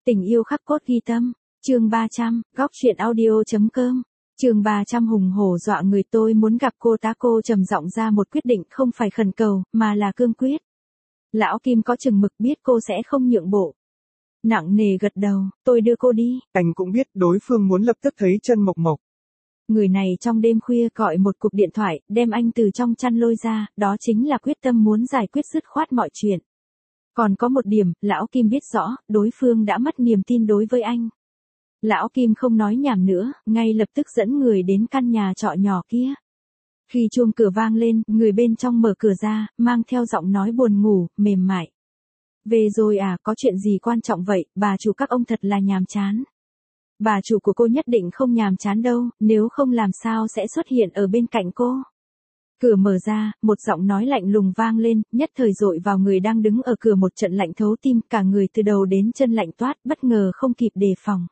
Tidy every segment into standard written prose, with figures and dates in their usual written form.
Tình yêu khắc cốt ghi tâm, chương 300, góc truyện audio.com. Chương 300 hùng hổ dọa người. Tôi muốn gặp cô tá. Cô trầm giọng ra một quyết định, không phải khẩn cầu, mà là cương quyết. Lão Kim có chừng mực, biết cô sẽ không nhượng bộ. Nặng nề gật đầu, tôi đưa cô đi. Anh cũng biết đối phương muốn lập tức thấy chân Mộc Mộc. Người này trong đêm khuya gọi một cuộc điện thoại, đem anh từ trong chăn lôi ra, đó chính là quyết tâm muốn giải quyết dứt khoát mọi chuyện. Còn có một điểm, Lão Kim biết rõ, đối phương đã mất niềm tin đối với anh. Lão Kim không nói nhảm nữa, ngay lập tức dẫn người đến căn nhà trọ nhỏ kia. Khi chuông cửa vang lên, người bên trong mở cửa ra, mang theo giọng nói buồn ngủ, mềm mại. Về rồi à, có chuyện gì quan trọng vậy, bà chủ các ông thật là nhàm chán. Bà chủ của cô nhất định không nhàm chán đâu, nếu không làm sao sẽ xuất hiện ở bên cạnh cô. Cửa mở ra, một giọng nói lạnh lùng vang lên, nhất thời dội vào người đang đứng ở cửa một trận lạnh thấu tim, cả người từ đầu đến chân lạnh toát, bất ngờ không kịp đề phòng.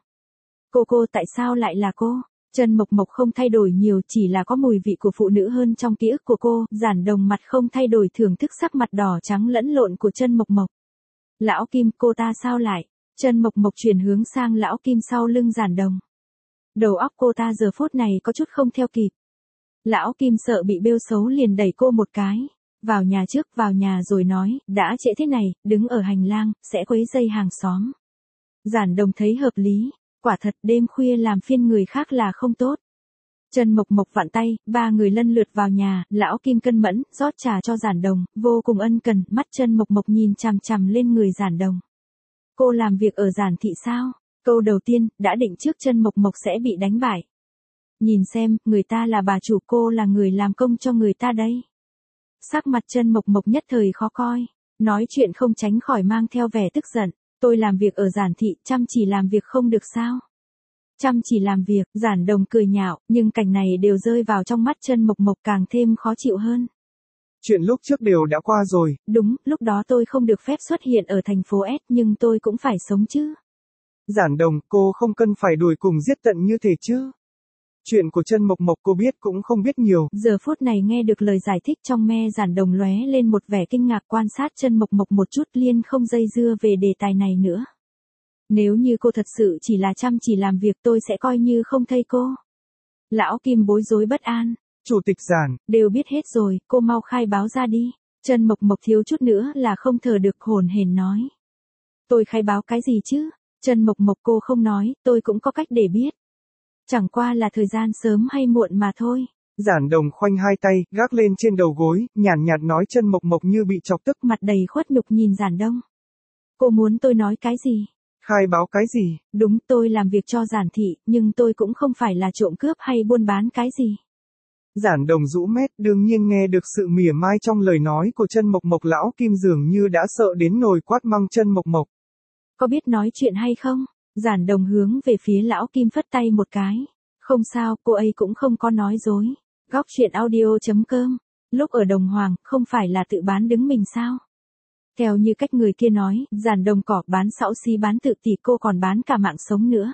Cô tại sao lại là cô? Chân Mộc Mộc không thay đổi nhiều, chỉ là có mùi vị của phụ nữ hơn trong ký ức của cô. Giản Đồng mặt không thay đổi, thưởng thức sắc mặt đỏ trắng lẫn lộn của Chân Mộc Mộc. Lão Kim, cô ta sao lại? Chân Mộc Mộc chuyển hướng sang Lão Kim sau lưng Giản Đồng. Đầu óc cô ta giờ phút này có chút không theo kịp. Lão Kim sợ bị bêu xấu liền đẩy cô một cái. Vào nhà trước, vào nhà rồi nói, đã trễ thế này, đứng ở hành lang, sẽ quấy rầy hàng xóm. Giản Đồng thấy hợp lý. Quả thật đêm khuya làm phiền người khác là không tốt. Chân Mộc Mộc vặn tay, ba người lân lượt vào nhà, Lão Kim cân mẫn, rót trà cho Giản Đồng, vô cùng ân cần, mắt Chân Mộc Mộc nhìn chằm chằm lên người Giản Đồng. Cô làm việc ở Giản thị sao? Câu đầu tiên, đã định trước Chân Mộc Mộc sẽ bị đánh bại. Nhìn xem, người ta là bà chủ, cô là người làm công cho người ta đây. Sắc mặt Chân Mộc Mộc nhất thời khó coi, nói chuyện không tránh khỏi mang theo vẻ tức giận. Tôi làm việc ở Giản thị, chăm chỉ làm việc không được sao? Chăm chỉ làm việc, Giản Đồng cười nhạo, nhưng cảnh này đều rơi vào trong mắt Chân Mộc Mộc càng thêm khó chịu hơn. Chuyện lúc trước đều đã qua rồi. Đúng, lúc đó tôi không được phép xuất hiện ở thành phố S, nhưng tôi cũng phải sống chứ. Giản Đồng, cô không cần phải đuổi cùng giết tận như thế chứ. Chuyện của Chân Mộc Mộc cô biết cũng không biết nhiều. Giờ phút này nghe được lời giải thích trong me Giản Đồng lóe lên một vẻ kinh ngạc, quan sát Chân Mộc Mộc một chút, liền không dây dưa về đề tài này nữa. Nếu như cô thật sự chỉ là chăm chỉ làm việc, tôi sẽ coi như không thấy cô. Lão Kim bối rối bất an. Chủ tịch Giản, đều biết hết rồi, cô mau khai báo ra đi. Chân Mộc Mộc thiếu chút nữa là không thở được, hổn hển nói. Tôi khai báo cái gì chứ? Chân Mộc Mộc, cô không nói, tôi cũng có cách để biết. Chẳng qua là thời gian sớm hay muộn mà thôi. Giản Đồng khoanh hai tay, gác lên trên đầu gối, nhàn nhạt nói. Chân Mộc Mộc như bị chọc tức, mặt đầy khuất nhục nhìn Giản Đông. Cô muốn tôi nói cái gì? Khai báo cái gì? Đúng, tôi làm việc cho Giản thị, nhưng tôi cũng không phải là trộm cướp hay buôn bán cái gì. Giản Đồng rũ mét, đương nhiên nghe được sự mỉa mai trong lời nói của Chân Mộc Mộc. Lão Kim dường như đã sợ đến nổi, quát mắng Chân Mộc Mộc. Có biết nói chuyện hay không? Giản Đồng hướng về phía Lão Kim phất tay một cái. Không sao, cô ấy cũng không có nói dối. Góc truyện audio.com. Lúc ở Đồng Hoàng, không phải là tự bán đứng mình sao? Theo như cách người kia nói, Giản Đồng cỏ bán xạo xí bán tự tỷ, cô còn bán cả mạng sống nữa.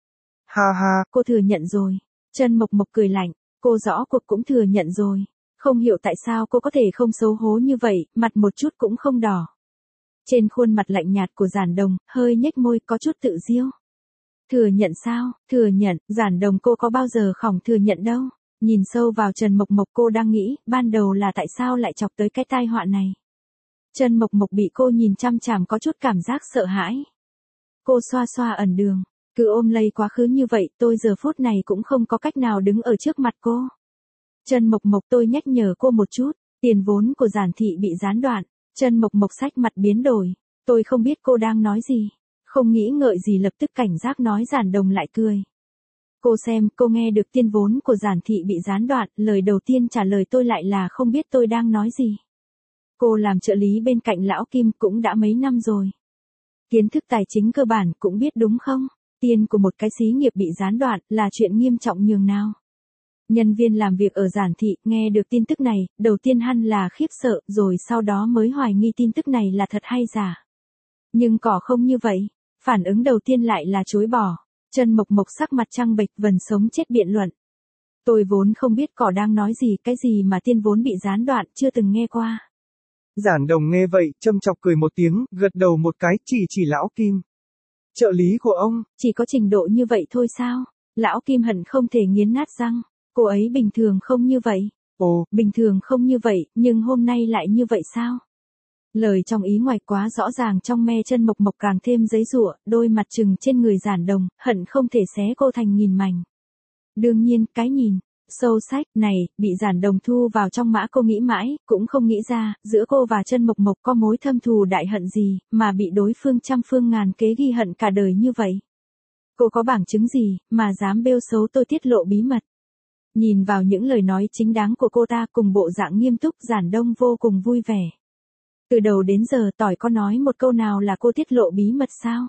Ha ha, cô thừa nhận rồi. Chân Mộc Mộc cười lạnh, cô rõ cuộc cũng thừa nhận rồi. Không hiểu tại sao cô có thể không xấu hố như vậy, mặt một chút cũng không đỏ. Trên khuôn mặt lạnh nhạt của Giản Đồng, hơi nhếch môi, có chút tự diêu. Thừa nhận sao? Thừa nhận, Giản Đồng cô có bao giờ khỏng thừa nhận đâu. Nhìn sâu vào Trần Mộc Mộc, cô đang nghĩ, ban đầu là tại sao lại chọc tới cái tai họa này. Trần Mộc Mộc bị cô nhìn chăm chằm có chút cảm giác sợ hãi. Cô xoa xoa ẩn đường, cứ ôm lấy quá khứ như vậy, tôi giờ phút này cũng không có cách nào đứng ở trước mặt cô. Trần Mộc Mộc, tôi nhắc nhở cô một chút, tiền vốn của Giản thị bị gián đoạn. Trần Mộc Mộc sắc mặt biến đổi, tôi không biết cô đang nói gì. Không nghĩ ngợi gì lập tức cảnh giác nói. Giản Đồng lại cười. Cô xem, cô nghe được tiền vốn của Giản thị bị gián đoạn, lời đầu tiên trả lời tôi lại là không biết tôi đang nói gì. Cô làm trợ lý bên cạnh Lão Kim cũng đã mấy năm rồi. Kiến thức tài chính cơ bản cũng biết đúng không? Tiền của một cái xí nghiệp bị gián đoạn là chuyện nghiêm trọng nhường nào. Nhân viên làm việc ở Giản thị nghe được tin tức này, đầu tiên hẳn là khiếp sợ, rồi sau đó mới hoài nghi tin tức này là thật hay giả. Nhưng cỏ không như vậy, phản ứng đầu tiên lại là chối bỏ. Trần Mộc Mộc sắc mặt trăng bệch, vần sống chết biện luận. Tôi vốn không biết cỏ đang nói gì, cái gì mà tiền vốn bị gián đoạn, chưa từng nghe qua. Giản Đồng nghe vậy, châm chọc cười một tiếng, gật đầu một cái, chỉ Lão Kim. Trợ lý của ông, chỉ có trình độ như vậy thôi sao? Lão Kim hận không thể nghiến nát răng. Cô ấy bình thường không như vậy. ồ, Bình thường không như vậy, nhưng hôm nay lại như vậy sao? Lời trong ý ngoài quá rõ ràng trong me chân Mộc Mộc càng thêm giấy giụa, đôi mặt trừng trên người Giản Đồng, hận không thể xé cô thành nghìn mảnh. Đương nhiên, cái nhìn sâu sắc này, bị Giản Đồng thu vào trong mã cô nghĩ mãi, cũng không nghĩ ra, giữa cô và chân Mộc Mộc có mối thâm thù đại hận gì, mà bị đối phương trăm phương ngàn kế ghi hận cả đời như vậy. Cô có bằng chứng gì, mà dám bêu xấu tôi tiết lộ bí mật. Nhìn vào những lời nói chính đáng của cô ta cùng bộ dạng nghiêm túc, Giản Đông vô cùng vui vẻ. Từ đầu đến giờ tỏi có nói một câu nào là cô tiết lộ bí mật sao?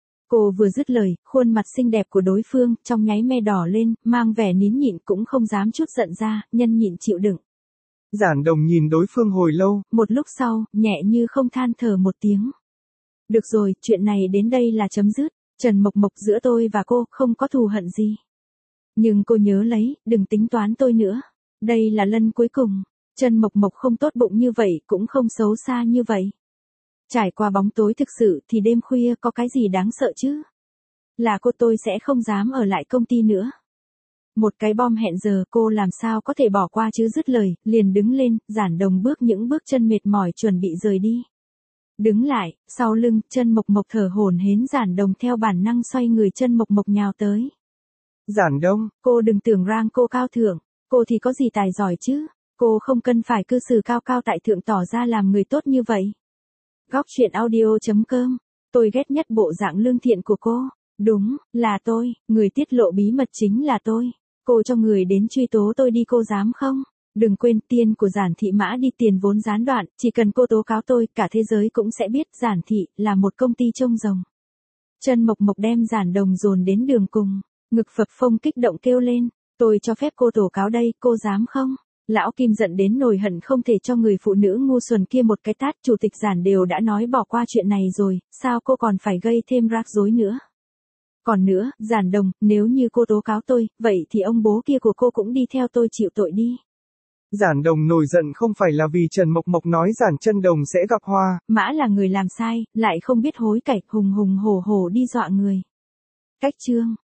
Cô vừa dứt lời, khuôn mặt xinh đẹp của đối phương, trong nháy me đỏ lên, mang vẻ nín nhịn cũng không dám chút giận ra, nhân nhịn chịu đựng. Giản Đồng nhìn đối phương hồi lâu. Một lúc sau, nhẹ như không than thở một tiếng. Được rồi, chuyện này đến đây là chấm dứt. Trần Mộc Mộc giữa tôi và cô không có thù hận gì. Nhưng cô nhớ lấy, đừng tính toán tôi nữa. Đây là lần cuối cùng. Trần Mộc Mộc không tốt bụng như vậy, cũng không xấu xa như vậy. Trải qua bóng tối thực sự thì đêm khuya có cái gì đáng sợ chứ? Là cô tôi sẽ không dám ở lại công ty nữa. Một cái bom hẹn giờ cô làm sao có thể bỏ qua chứ, dứt lời, liền đứng lên, Giản Đồng bước những bước chân mệt mỏi chuẩn bị rời đi. Đứng lại, sau lưng, chân Mộc Mộc thở hổn hển, Giản Đồng theo bản năng xoay người, chân Mộc Mộc nhào tới. Giản Đông, cô đừng tưởng rằng cô cao thượng, cô thì có gì tài giỏi chứ, cô không cần phải cư xử cao cao tại thượng tỏ ra làm người tốt như vậy. Góc truyện audio.com, tôi ghét nhất bộ dạng lương thiện của cô. Đúng, là tôi, người tiết lộ bí mật chính là tôi. Cô cho người đến truy tố tôi đi, cô dám không? Đừng quên tiền của Giản thị mã đi, tiền vốn gián đoạn, chỉ cần cô tố cáo tôi, cả thế giới cũng sẽ biết Giản thị là một công ty trông rồng. Chân Mộc Mộc đem Giản Đồng dồn đến đường cùng, ngực phập phồng kích động kêu lên, tôi cho phép cô tố cáo đây, cô dám không? Lão Kim giận đến nổi hận không thể cho người phụ nữ ngu xuẩn kia một cái tát, chủ tịch Giản đều đã nói bỏ qua chuyện này rồi, sao cô còn phải gây thêm rắc rối nữa? Còn nữa, Giản Đồng, nếu như cô tố cáo tôi, vậy thì ông bố kia của cô cũng đi theo tôi chịu tội đi. Giản Đồng nổi giận không phải là vì Trần Mộc Mộc nói Giản Chân Đồng sẽ gặp hoa. Mã là người làm sai, lại không biết hối cải, hùng hùng hổ hổ đi dọa người. Cách chương